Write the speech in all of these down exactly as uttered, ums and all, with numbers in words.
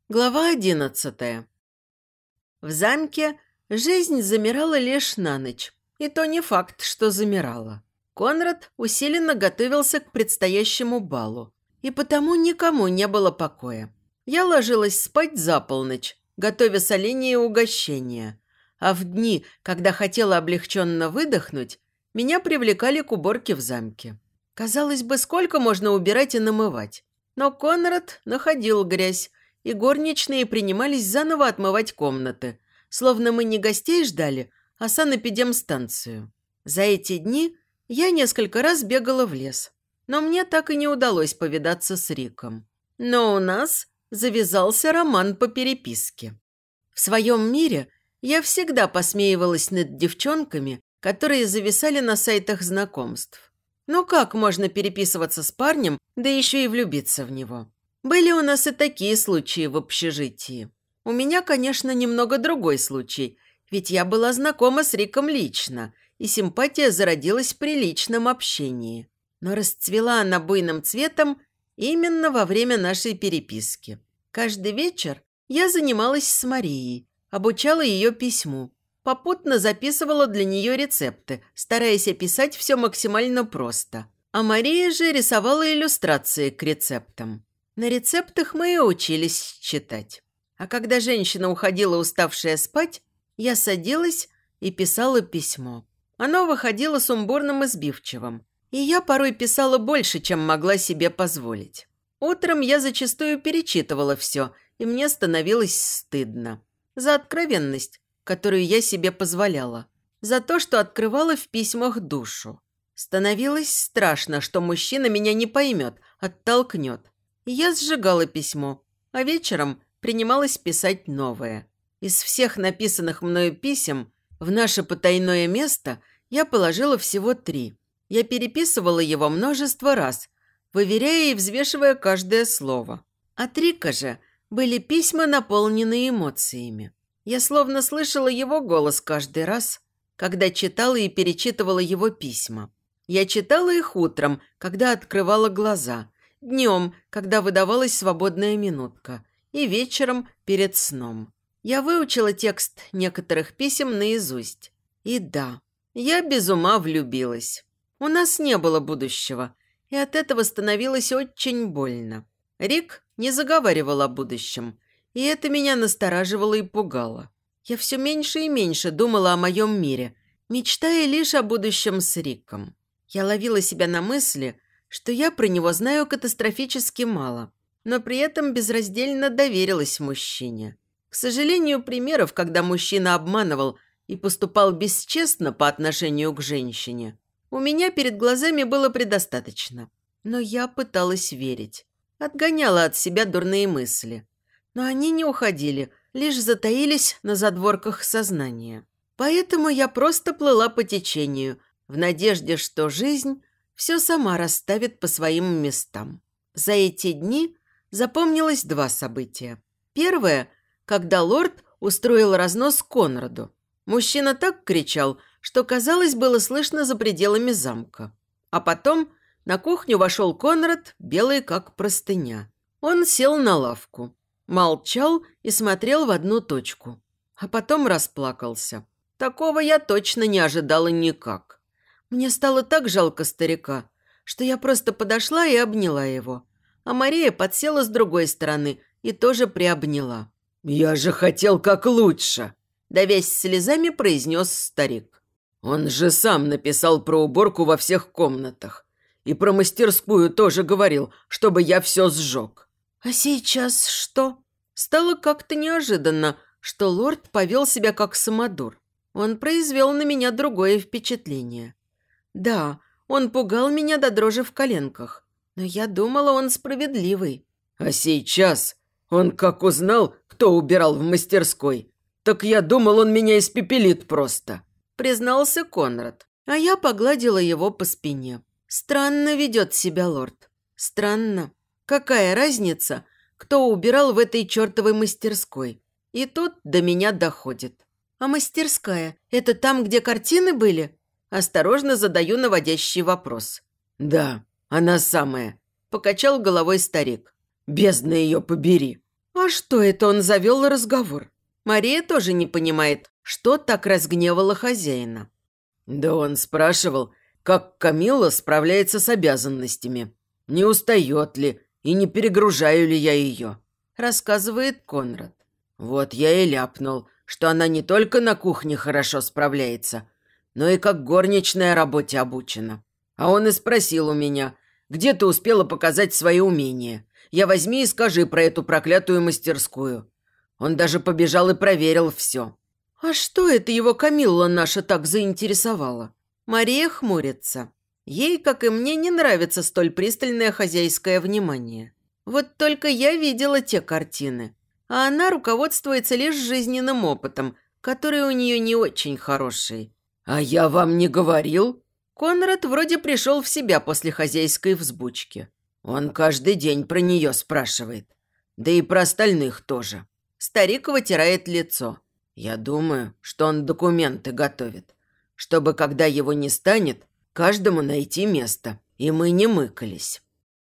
Глава одиннадцатая. В замке жизнь замирала лишь на ночь. И то не факт, что замирала. Конрад усиленно готовился к предстоящему балу. И потому никому не было покоя. Я ложилась спать за полночь, готовя соленья и угощения. А в дни, когда хотела облегченно выдохнуть, меня привлекали к уборке в замке. Казалось бы, сколько можно убирать и намывать. Но Конрад находил грязь, и горничные принимались заново отмывать комнаты, словно мы не гостей ждали, а санэпидемстанцию. За эти дни я несколько раз бегала в лес, но мне так и не удалось повидаться с Риком. Но у нас завязался роман по переписке. В своем мире я всегда посмеивалась над девчонками, которые зависали на сайтах знакомств. Ну как можно переписываться с парнем, да еще и влюбиться в него? Были у нас и такие случаи в общежитии. У меня, конечно, немного другой случай, ведь я была знакома с Риком лично, и симпатия зародилась при личном общении. Но расцвела она буйным цветом именно во время нашей переписки. Каждый вечер я занималась с Марией, обучала ее письму, попутно записывала для нее рецепты, стараясь описать все максимально просто. А Мария же рисовала иллюстрации к рецептам. На рецептах мы и учились читать. А когда женщина уходила уставшая спать, я садилась и писала письмо. Оно выходило сумбурным и сбивчивым. И я порой писала больше, чем могла себе позволить. Утром я зачастую перечитывала все, и мне становилось стыдно. За откровенность, которую я себе позволяла. За то, что открывала в письмах душу. Становилось страшно, что мужчина меня не поймет, оттолкнет. И я сжигала письмо, а вечером принималась писать новое. Из всех написанных мною писем в наше потайное место я положила всего три. Я переписывала его множество раз, выверяя и взвешивая каждое слово. От Рика же были письма, наполненные эмоциями. Я словно слышала его голос каждый раз, когда читала и перечитывала его письма. Я читала их утром, когда открывала глаза – днем, когда выдавалась свободная минутка, и вечером перед сном. Я выучила текст некоторых писем наизусть. И да, я без ума влюбилась. У нас не было будущего, и от этого становилось очень больно. Рик не заговаривал о будущем, и это меня настораживало и пугало. Я все меньше и меньше думала о моем мире, мечтая лишь о будущем с Риком. Я ловила себя на мысли, что я про него знаю катастрофически мало, но при этом безраздельно доверилась мужчине. К сожалению, примеров, когда мужчина обманывал и поступал бесчестно по отношению к женщине, у меня перед глазами было предостаточно. Но я пыталась верить, отгоняла от себя дурные мысли. Но они не уходили, лишь затаились на задворках сознания. Поэтому я просто плыла по течению, в надежде, что жизнь все сама расставит по своим местам. За эти дни запомнилось два события. Первое, когда лорд устроил разнос Конраду. Мужчина так кричал, что, казалось, было слышно за пределами замка. А потом на кухню вошел Конрад, белый как простыня. Он сел на лавку, молчал и смотрел в одну точку. А потом расплакался. Такого я точно не ожидала никак. Мне стало так жалко старика, что я просто подошла и обняла его. А Мария подсела с другой стороны и тоже приобняла. «Я же хотел как лучше!» Давясь слезами, произнес старик. «Он же сам написал про уборку во всех комнатах. И про мастерскую тоже говорил, чтобы я все сжег». «А сейчас что?» Стало как-то неожиданно, что лорд повел себя как самодур. Он произвел на меня другое впечатление. Да, он пугал меня до дрожи в коленках, но я думала, он справедливый. А сейчас он как узнал, кто убирал в мастерской, так я думал, он меня испепелит просто, признался Конрад, а я погладила его по спине. Странно ведет себя лорд. Странно. Какая разница, кто убирал в этой чертовой мастерской? И тут до меня доходит. А мастерская – это там, где картины были? Осторожно задаю наводящий вопрос. «Да, она самая», – покачал головой старик. «Бездна ее побери». А что это он завел разговор? Мария тоже не понимает, что так разгневало хозяина. Да он спрашивал, как Камилла справляется с обязанностями. Не устает ли и не перегружаю ли я ее, рассказывает Конрад. Вот я и ляпнул, что она не только на кухне хорошо справляется, но и как горничная работе обучена. А он и спросил у меня, где ты успела показать свои умения. Я возьми и скажи про эту проклятую мастерскую. Он даже побежал и проверил все. А что это его Камилла наша так заинтересовала? Мария хмурится. Ей, как и мне, не нравится столь пристальное хозяйское внимание. Вот только я видела те картины, а она руководствуется лишь жизненным опытом, который у нее не очень хороший. «А я вам не говорил?» Конрад вроде пришел в себя после хозяйской взбучки. Он каждый день про нее спрашивает. Да и про остальных тоже. Старик вытирает лицо. Я думаю, что он документы готовит, чтобы, когда его не станет, каждому найти место, и мы не мыкались.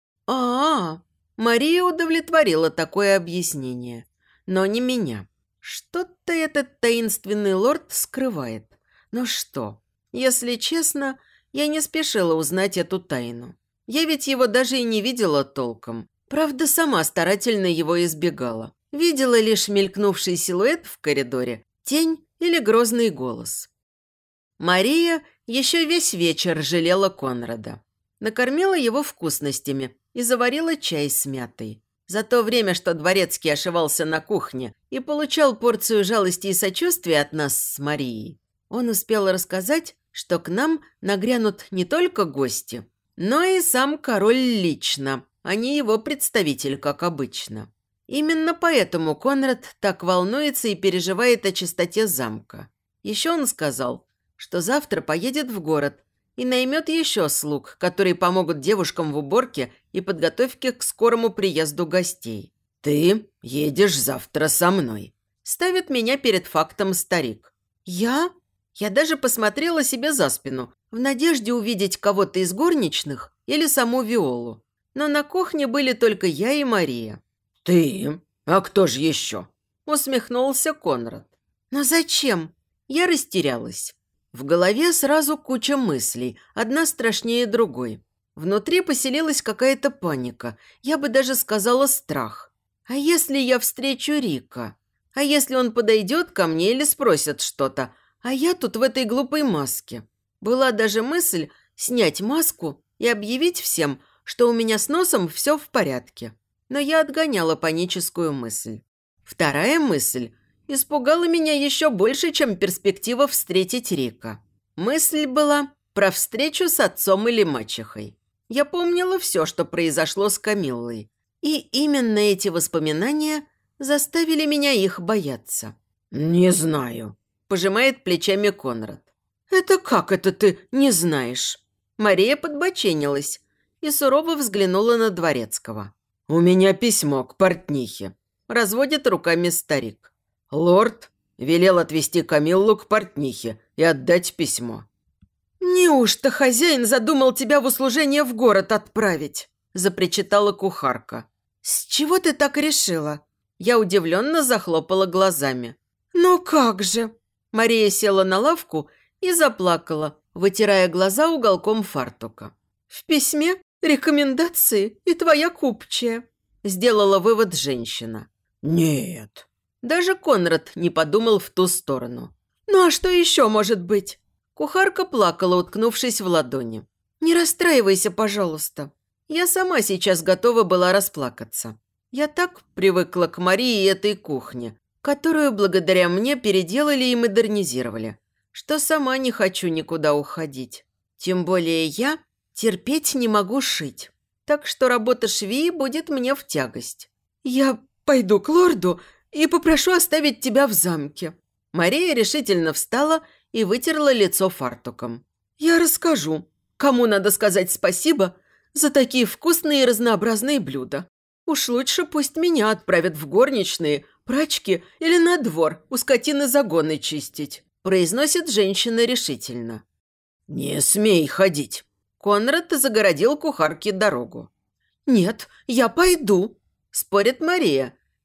А-а-а! Мария удовлетворила такое объяснение, но не меня. Что-то этот таинственный лорд скрывает. Но что? Если честно, я не спешила узнать эту тайну. Я ведь его даже и не видела толком. Правда, сама старательно его избегала. Видела лишь мелькнувший силуэт в коридоре, тень или грозный голос. Мария еще весь вечер жалела Конрада. Накормила его вкусностями и заварила чай с мятой. За то время, что дворецкий ошивался на кухне и получал порцию жалости и сочувствия от нас с Марией, он успел рассказать, что к нам нагрянут не только гости, но и сам король лично, а не его представитель, как обычно. Именно поэтому Конрад так волнуется и переживает о чистоте замка. Еще он сказал, что завтра поедет в город и наймет еще слуг, которые помогут девушкам в уборке и подготовке к скорому приезду гостей. «Ты едешь завтра со мной», – ставит меня перед фактом старик. «Я?» Я даже посмотрела себе за спину, в надежде увидеть кого-то из горничных или саму Виолу. Но на кухне были только я и Мария. «Ты? А кто же еще?» – усмехнулся Конрад. «Но зачем?» Я растерялась. В голове сразу куча мыслей, одна страшнее другой. Внутри поселилась какая-то паника, я бы даже сказала страх. А если я встречу Рика? А если он подойдет ко мне или спросит что-то, а я тут в этой глупой маске? Была даже мысль снять маску и объявить всем, что у меня с носом все в порядке. Но я отгоняла паническую мысль. Вторая мысль испугала меня еще больше, чем перспектива встретить Рика. Мысль была про встречу с отцом или мачехой. Я помнила все, что произошло с Камиллой. И именно эти воспоминания заставили меня их бояться. «Не знаю», – пожимает плечами Конрад. «Это как это ты не знаешь?» Мария подбоченилась и сурово взглянула на дворецкого. «У меня письмо к портнихе», – разводит руками старик. «Лорд велел отвезти Камиллу к портнихе и отдать письмо». «Неужто хозяин задумал тебя в услужение в город отправить?» – запричитала кухарка. «С чего ты так решила?» Я удивленно захлопала глазами. «Ну как же?» Мария села на лавку и заплакала, вытирая глаза уголком фартука. «В письме рекомендации и твоя купчая», – сделала вывод женщина. «Нет». Даже Конрад не подумал в ту сторону. «Ну а что еще может быть?» Кухарка плакала, уткнувшись в ладони. «Не расстраивайся, пожалуйста. Я сама сейчас готова была расплакаться. Я так привыкла к Марии и этой кухне, которую благодаря мне переделали и модернизировали, что сама не хочу никуда уходить. Тем более я терпеть не могу шить, так что работа швеи будет мне в тягость. Я пойду к лорду и попрошу оставить тебя в замке». Мария решительно встала и вытерла лицо фартуком. «Я расскажу, кому надо сказать спасибо за такие вкусные и разнообразные блюда. Уж лучше пусть меня отправят в горничные, прачки или на двор у скотины загоны чистить», произносит женщина решительно. «Не смей ходить». Конрад загородил кухарке дорогу. «Нет, я пойду», спорит Мария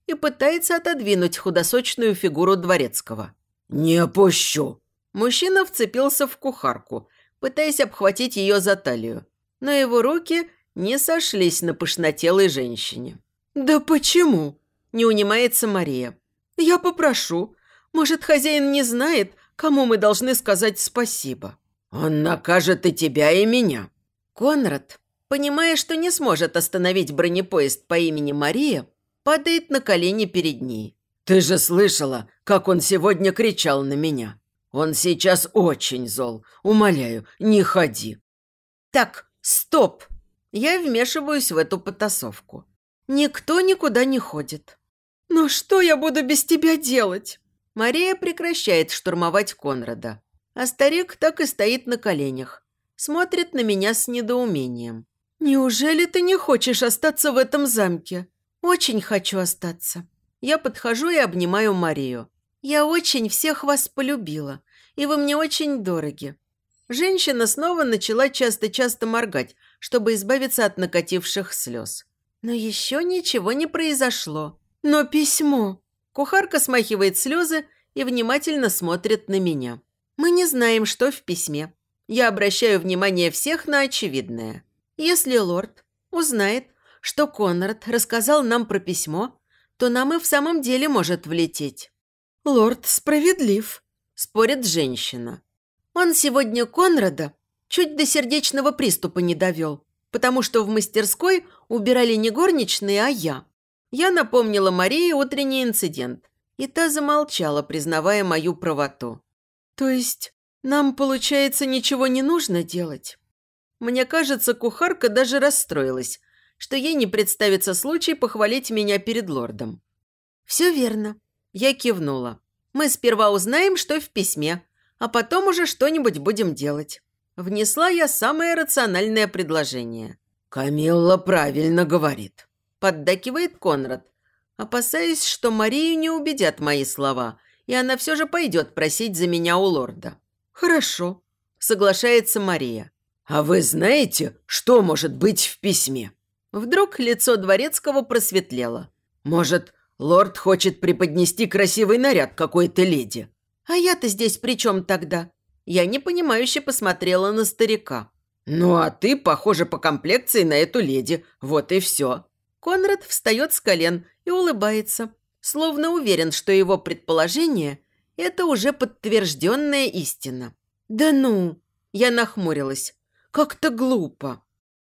и пытается отодвинуть худосочную фигуру дворецкого. «Не пущу!» Мужчина вцепился в кухарку, пытаясь обхватить ее за талию, но его руки не сошлись на пышнотелой женщине. «Да почему?» – не унимается Мария. «Я попрошу. Может, хозяин не знает, кому мы должны сказать спасибо?» «Он накажет и тебя, и меня». Конрад, понимая, что не сможет остановить бронепоезд по имени Мария, падает на колени перед ней. «Ты же слышала, как он сегодня кричал на меня? Он сейчас очень зол. Умоляю, не ходи». «Так, стоп!» Я вмешиваюсь в эту потасовку. «Никто никуда не ходит». «Но что я буду без тебя делать?» Мария прекращает штурмовать Конрада, а старик так и стоит на коленях, смотрит на меня с недоумением. «Неужели ты не хочешь остаться в этом замке?» «Очень хочу остаться». Я подхожу и обнимаю Марию. «Я очень всех вас полюбила, и вы мне очень дороги». Женщина снова начала часто-часто моргать, чтобы избавиться от накативших слез. Но еще ничего не произошло. «Но письмо...» Кухарка смахивает слезы и внимательно смотрит на меня. «Мы не знаем, что в письме. Я обращаю внимание всех на очевидное. Если лорд узнает, что Конрад рассказал нам про письмо, то нам и в самом деле может влететь». «Лорд справедлив», – спорит женщина. «Он сегодня Конрада чуть до сердечного приступа не довел, потому что в мастерской убирали не горничные, а я». Я напомнила Марии утренний инцидент, и та замолчала, признавая мою правоту. «То есть нам, получается, ничего не нужно делать?» Мне кажется, кухарка даже расстроилась, что ей не представится случай похвалить меня перед лордом. «Все верно». Я кивнула. «Мы сперва узнаем, что в письме, а потом уже что-нибудь будем делать». Внесла я самое рациональное предложение. «Камилла правильно говорит», – поддакивает Конрад, опасаясь, что Марию не убедят мои слова, и она все же пойдет просить за меня у лорда. «Хорошо», – соглашается Мария. «А вы знаете, что может быть в письме?» Вдруг лицо дворецкого просветлело. «Может, лорд хочет преподнести красивый наряд какой-то леди?» «А я-то здесь при чем тогда?» Я непонимающе посмотрела на старика. «Ну, а ты похожа по комплекции на эту леди. Вот и все». Конрад встает с колен и улыбается, словно уверен, что его предположение – это уже подтвержденная истина. «Да ну!» – я нахмурилась. «Как-то глупо».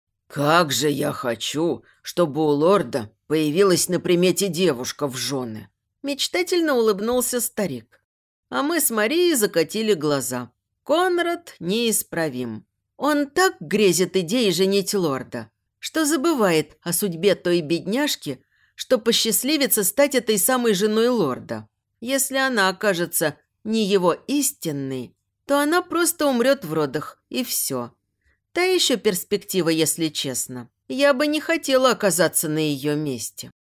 «Как же я хочу, чтобы у лорда появилась на примете девушка в жены!» Мечтательно улыбнулся старик. А мы с Марией закатили глаза. Конрад неисправим. Он так грезит идеей женить лорда, что забывает о судьбе той бедняжки, что посчастливится стать этой самой женой лорда. Если она окажется не его истинной, то она просто умрет в родах, и все. Та еще перспектива, если честно. Я бы не хотела оказаться на ее месте.